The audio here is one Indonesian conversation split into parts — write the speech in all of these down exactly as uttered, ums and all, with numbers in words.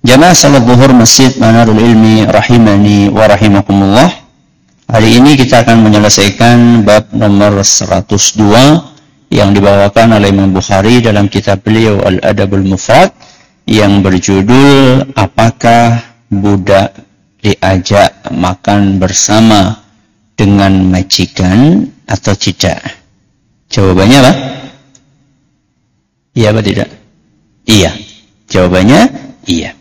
Jamaah salat zuhur Masjid Manarul Ilmi rahimani wa rahimakumullah. Hari ini kita akan menyelesaikan bab nomor seratus dua yang dibawakan oleh Imam Bukhari dalam kitab beliau Al-Adabul Mufrad yang berjudul apakah budak diajak makan bersama dengan majikan atau tidak? Jawabannya apa? Iya apa tidak? Iya. Jawabannya iya.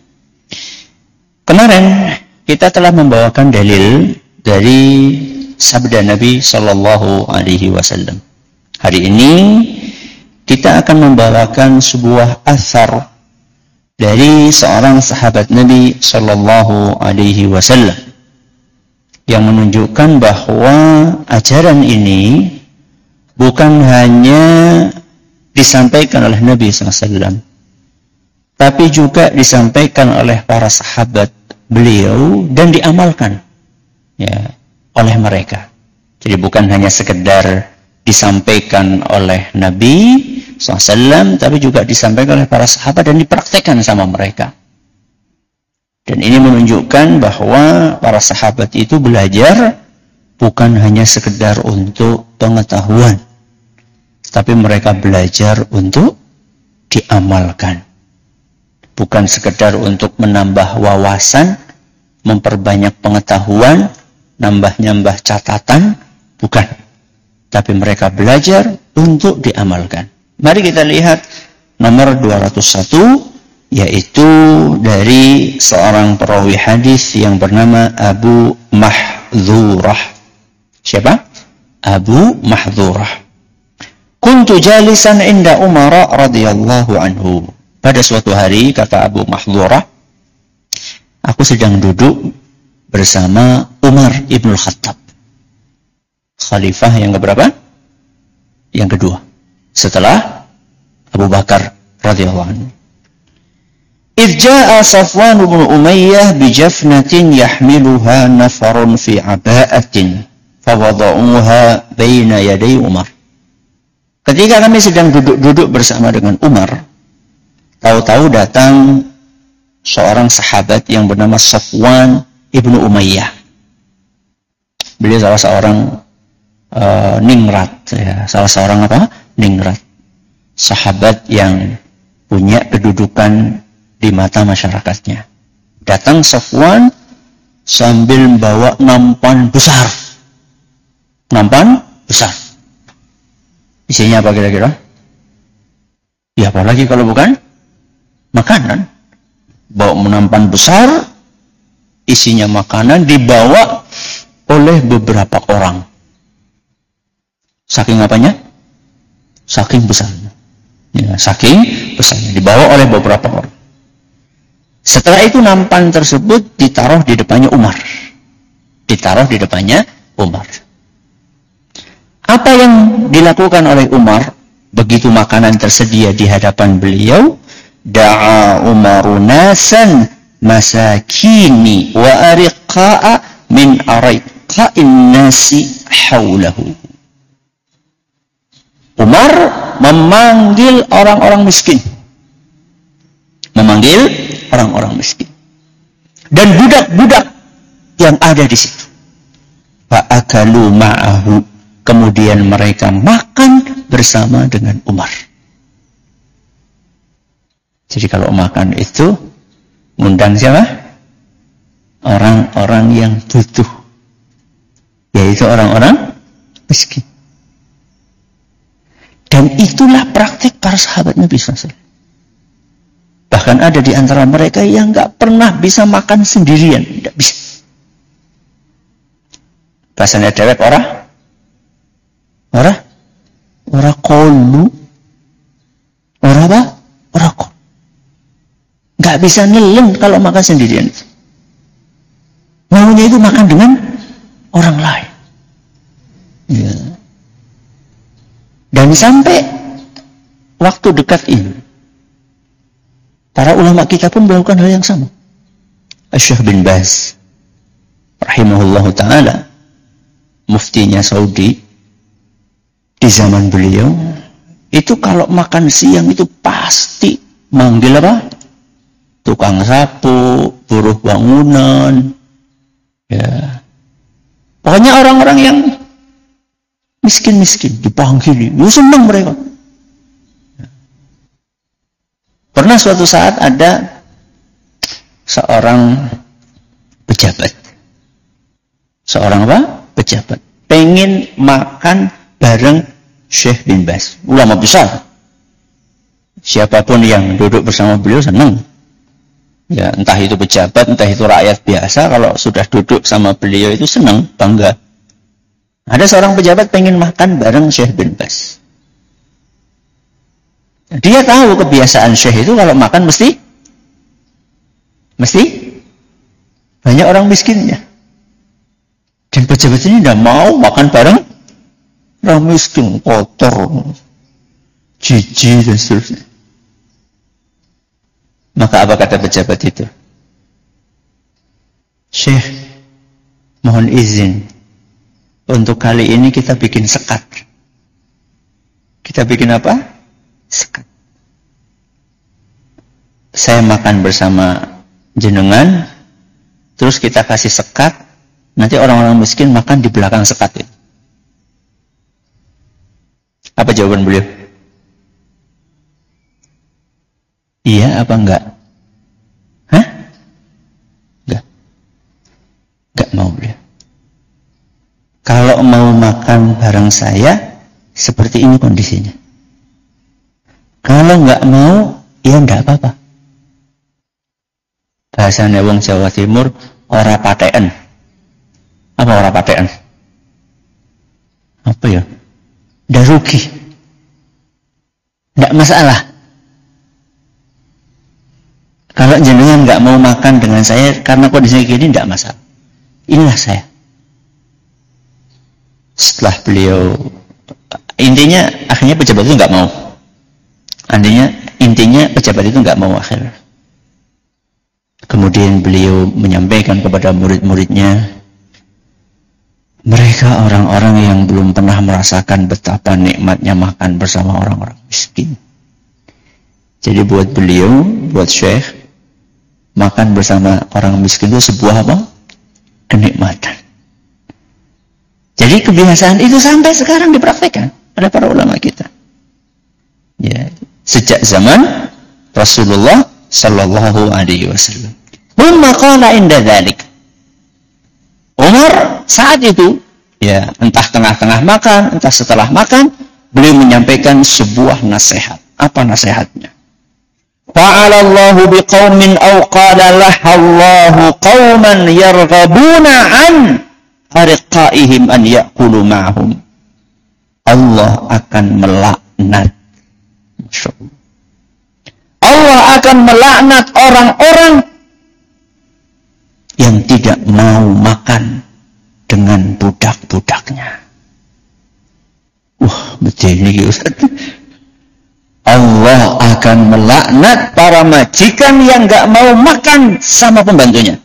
Kemarin kita telah membawakan dalil dari sabda Nabi Sallallahu Alaihi Wasallam. Hari ini kita akan membawakan sebuah athar dari seorang sahabat Nabi Sallallahu Alaihi Wasallam yang menunjukkan bahwa ajaran ini bukan hanya disampaikan oleh Nabi Sallallahu Alaihi Wasallam, tapi juga disampaikan oleh para sahabat beliau dan diamalkan ya oleh mereka. Jadi bukan hanya sekedar disampaikan oleh Nabi shallallahu alaihi wasallam, tapi juga disampaikan oleh para sahabat dan dipraktekkan sama mereka. Dan ini menunjukkan bahwa para sahabat itu belajar bukan hanya sekedar untuk pengetahuan, tapi mereka belajar untuk diamalkan. Bukan sekedar untuk menambah wawasan, memperbanyak pengetahuan, nambah-nambah catatan, bukan. Tapi mereka belajar untuk diamalkan. Mari kita lihat nomor dua ratus satu, yaitu dari seorang perawi hadis yang bernama Abu Mahdhurah. Siapa? Abu Mahdhurah. Kuntu jalisan inda Umar radhiyallahu anhu. Pada suatu hari, kata Abu Mahdhurah, aku sedang duduk bersama Umar ibn Khattab, khalifah yang keberapa? Yang kedua, setelah Abu Bakar radhiyallahu anhu. Idh jaa Safwan bin Umayyah bi jafnatin yahmiluha nafarun fi aba'atin fawada'uha baina yaday Umar. Ketika kami sedang duduk-duduk bersama dengan Umar, tahu-tahu datang seorang sahabat yang bernama Safwan ibnu Umayyah. Beliau salah seorang uh, ningrat, ya. salah seorang apa? Ningrat. Sahabat yang punya kedudukan di mata masyarakatnya. Datang Safwan sambil membawa nampan besar. Nampan besar. Isinya apa kira-kira? Ya apalagi kalau bukan makanan. Bawa menampan besar, isinya makanan, dibawa oleh beberapa orang. Saking apanya? Saking besarnya. Ya, saking besarnya, dibawa oleh beberapa orang. Setelah itu nampan tersebut ditaruh di depannya Umar. Ditaruh di depannya Umar. Apa yang dilakukan oleh Umar begitu makanan tersedia di hadapan beliau? Da'a Umaru nasan masakini wa ariqa'a min ariqa'in nasi haulahu. Umar memanggil orang-orang miskin. Memanggil orang-orang miskin. Dan budak-budak yang ada di situ. Fa'akalu ma'ahu. Kemudian mereka makan bersama dengan Umar. Jadi kalau makan itu ngundang siapa? Orang-orang yang butuh. Yaitu orang-orang miskin. Dan itulah praktik para sahabat Nabi shallallahu alaihi wasallam. Bahkan ada di antara mereka yang gak pernah bisa makan sendirian. Tidak bisa. Bahasanya dewek orang? Orang? Orang kolu? Orang apa? Orang kolu. Gak bisa nelen kalau makan sendirian. Maunya itu makan dengan orang lain. Ya. Dan sampai waktu dekat ini, para ulama kita pun melakukan hal yang sama. Syekh bin Baz, rahimahullahu ta'ala, muftinya Saudi, di zaman beliau, itu kalau makan siang itu pasti manggil apa? tukang sapu, buruh bangunan, ya. Pokoknya orang-orang yang miskin-miskin dipanggil, ya senang mereka. Pernah suatu saat ada seorang pejabat, seorang apa? Pejabat, pengen makan bareng Syekh bin Baz, ulama besar. Siapapun yang duduk bersama beliau senang. Ya, entah itu pejabat, entah itu rakyat biasa, kalau sudah duduk sama beliau itu senang, bangga. Ada seorang pejabat pengen makan bareng Syekh bin Baz. Dia tahu kebiasaan Syekh itu kalau makan mesti mesti banyak orang miskinnya. Dan pejabat ini tidak mau makan bareng orang miskin, kotor, jijik dan seterusnya. Maka apa kata pejabat itu? Syekh, mohon izin, untuk kali ini kita bikin sekat. Kita bikin apa? Sekat. Saya makan bersama jenengan, terus kita kasih sekat, nanti orang-orang miskin makan di belakang sekat itu. Apa jawaban beliau? Iya apa enggak? Hah? Enggak. Enggak mau beliau. Kalau mau makan bareng saya, seperti ini kondisinya. Kalau enggak mau, ya enggak apa-apa. Bahasanya wong Jawa Timur, ora patean. Apa ora patean? Apa ya? Ndak rugi. Ndak masalah. Kalau jenengan nggak mau makan dengan saya karena kondisinya gini, tidak masalah. Inilah saya. Setelah beliau, intinya akhirnya pejabat itu nggak mau. Intinya, intinya pejabat itu nggak mau akhir. Kemudian beliau menyampaikan kepada murid-muridnya, mereka orang-orang yang belum pernah merasakan betapa nikmatnya makan bersama orang-orang miskin. Jadi buat beliau, buat Syekh, makan bersama orang miskin itu sebuah apa? Kenikmatan. Jadi kebiasaan itu sampai sekarang dipraktikkan oleh para ulama kita. Ya, sejak zaman Rasulullah Sallallahu Alaihi Wasallam. Umar qala inda dzalik. Umar saat itu, ya entah tengah-tengah makan, entah setelah makan, beliau menyampaikan sebuah nasihat. Apa nasihatnya? Fa'ala Allahu biqaumin aw qala lahallahu qauman yarghabuna an ariqaihim an ya'kulu ma'hum. Allah akan melaknat. Masyaallah. Allah akan melaknat orang-orang yang tidak mau makan dengan budak-budaknya. Wah, betul ini Ustaz. Allah akan melaknat para majikan yang enggak mau makan sama pembantunya.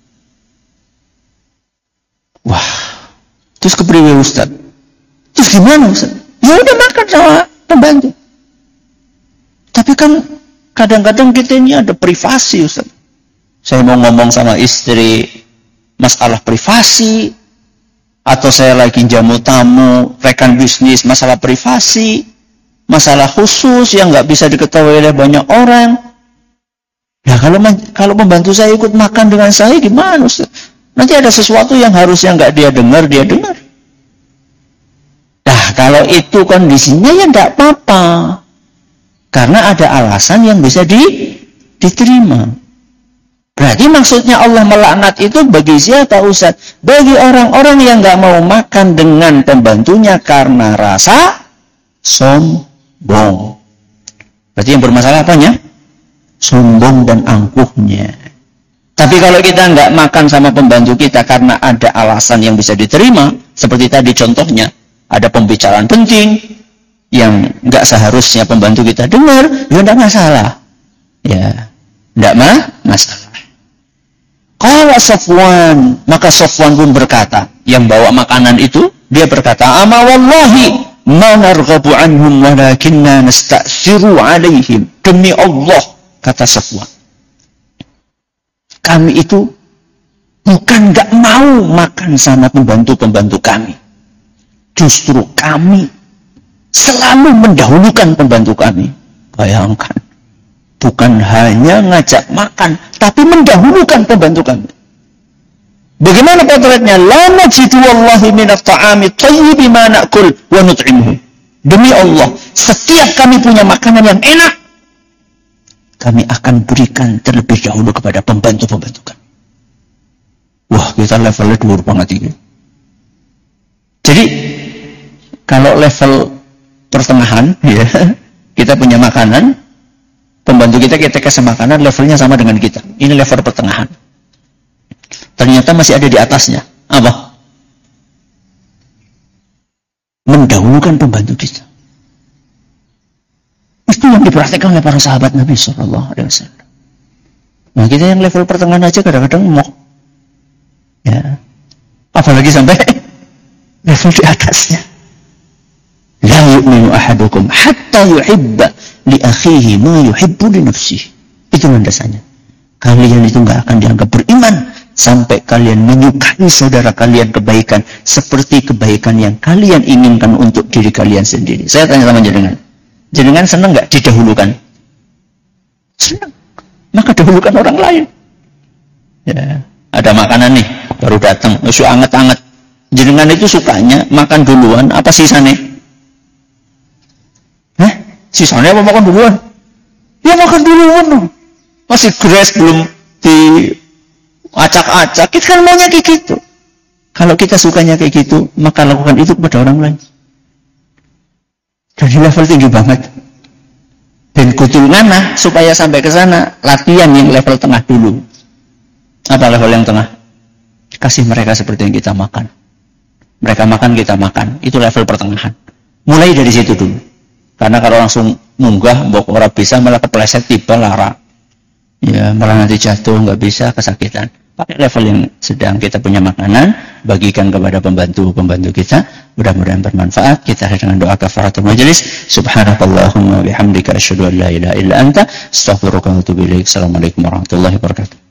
Wah, terus kepriwe Ustaz? Terus gimana Ustaz? Ya udah makan sama pembantu. Tapi kan kadang-kadang kita ini ada privasi Ustaz. Saya mau ngomong sama istri masalah privasi, atau saya lagi jamu tamu, rekan bisnis masalah privasi, masalah khusus yang nggak bisa diketahui oleh banyak orang. Nah kalau kalau pembantu saya ikut makan dengan saya gimana Ustaz? Nanti ada sesuatu yang harusnya nggak dia dengar, dia dengar. Nah kalau itu kondisinya ya nggak apa-apa, karena ada alasan yang bisa di, diterima. Berarti maksudnya Allah melaknat itu bagi siapa Ustaz? Bagi orang-orang yang nggak mau makan dengan pembantunya karena rasa sombong. Berarti yang bermasalah apanya? Sombong dan angkuhnya. Tapi kalau kita nggak makan sama pembantu kita karena ada alasan yang bisa diterima, seperti tadi contohnya, ada pembicaraan penting yang nggak seharusnya pembantu kita dengar, ya nggak masalah. Ya, nggak mah masalah. Qala Safwan, maka Safwan pun berkata, yang bawa makanan itu, dia berkata, ama wallahi ma narghabu anhum walakinna nasta'siru alaihim. Demi Allah, kata Safwan, Kami itu bukan nggak mau makan sama pembantu-pembantu kami. Justru kami selalu mendahulukan pembantu kami. Bayangkan, bukan hanya ngajak makan, tapi mendahulukan pembantu kami. Bagaimana potretnya? La najidu wallahi minat ta'ami tayyibi ma na'kul wa nut'imuhu. Demi Allah, setiap kami punya makanan yang enak, kami akan berikan terlebih dahulu kepada pembantu-pembantu kami. Wah, kita levelnya dhuwur banget ini. Jadi, kalau level pertengahan, ya, kita punya makanan, pembantu kita kita kasih makanan, levelnya sama dengan kita. Ini level pertengahan. Ternyata masih ada di atasnya. Apa? Mendahulukan pembantu kita. Itu yang diperhatikan oleh para sahabat Nabi shallallahu alaihi wasallam. Nah, kita yang level pertengahan aja kadang-kadang mau, ya, apalagi sampai level di atasnya. La yu'minu ahadukum hatta yuhibba li akhihi ma yuhibbu li nafsihi. Itu landasannya. Kalian itu enggak akan dianggap beriman sampai kalian menyukai saudara kalian kebaikan seperti kebaikan yang kalian inginkan untuk diri kalian sendiri. Saya tanya sama jenengan. Jenengan senang enggak didahulukan? Senang. Maka dahulukan orang lain. Ya, ada makanan nih baru datang, isu anget-anget. Jenengan itu sukanya makan duluan apa sisanya? Hah? Sisanya apa makan duluan? Ya makan duluan. Masih gres belum di acak-acak. Kita kan maunya kayak gitu. Kalau kita sukanya kayak gitu, maka lakukan itu kepada orang lain. Jadi level tinggi banget. Dan kutul ngana supaya sampai ke sana, latihan yang level tengah dulu. Apa level yang tengah? Kasih mereka seperti yang kita makan. Mereka makan, kita makan. Itu level pertengahan. Mulai dari situ dulu. Karena kalau langsung munggah, mbok ora bisa, malah kepleset tiba lara. Ya, malah nanti jatuh, nggak bisa, kesakitan. Pakai level yang sedang. Kita punya makanan, bagikan kepada pembantu-pembantu kita. Mudah-mudahan bermanfaat. Kita akhiri dengan doa kafaratul majelis. Subhanakallahumma bihamdika asyhadu an la ilaha illa anta astaghfiruka wa atubu ilaik. Assalamualaikum warahmatullahi wabarakatuh.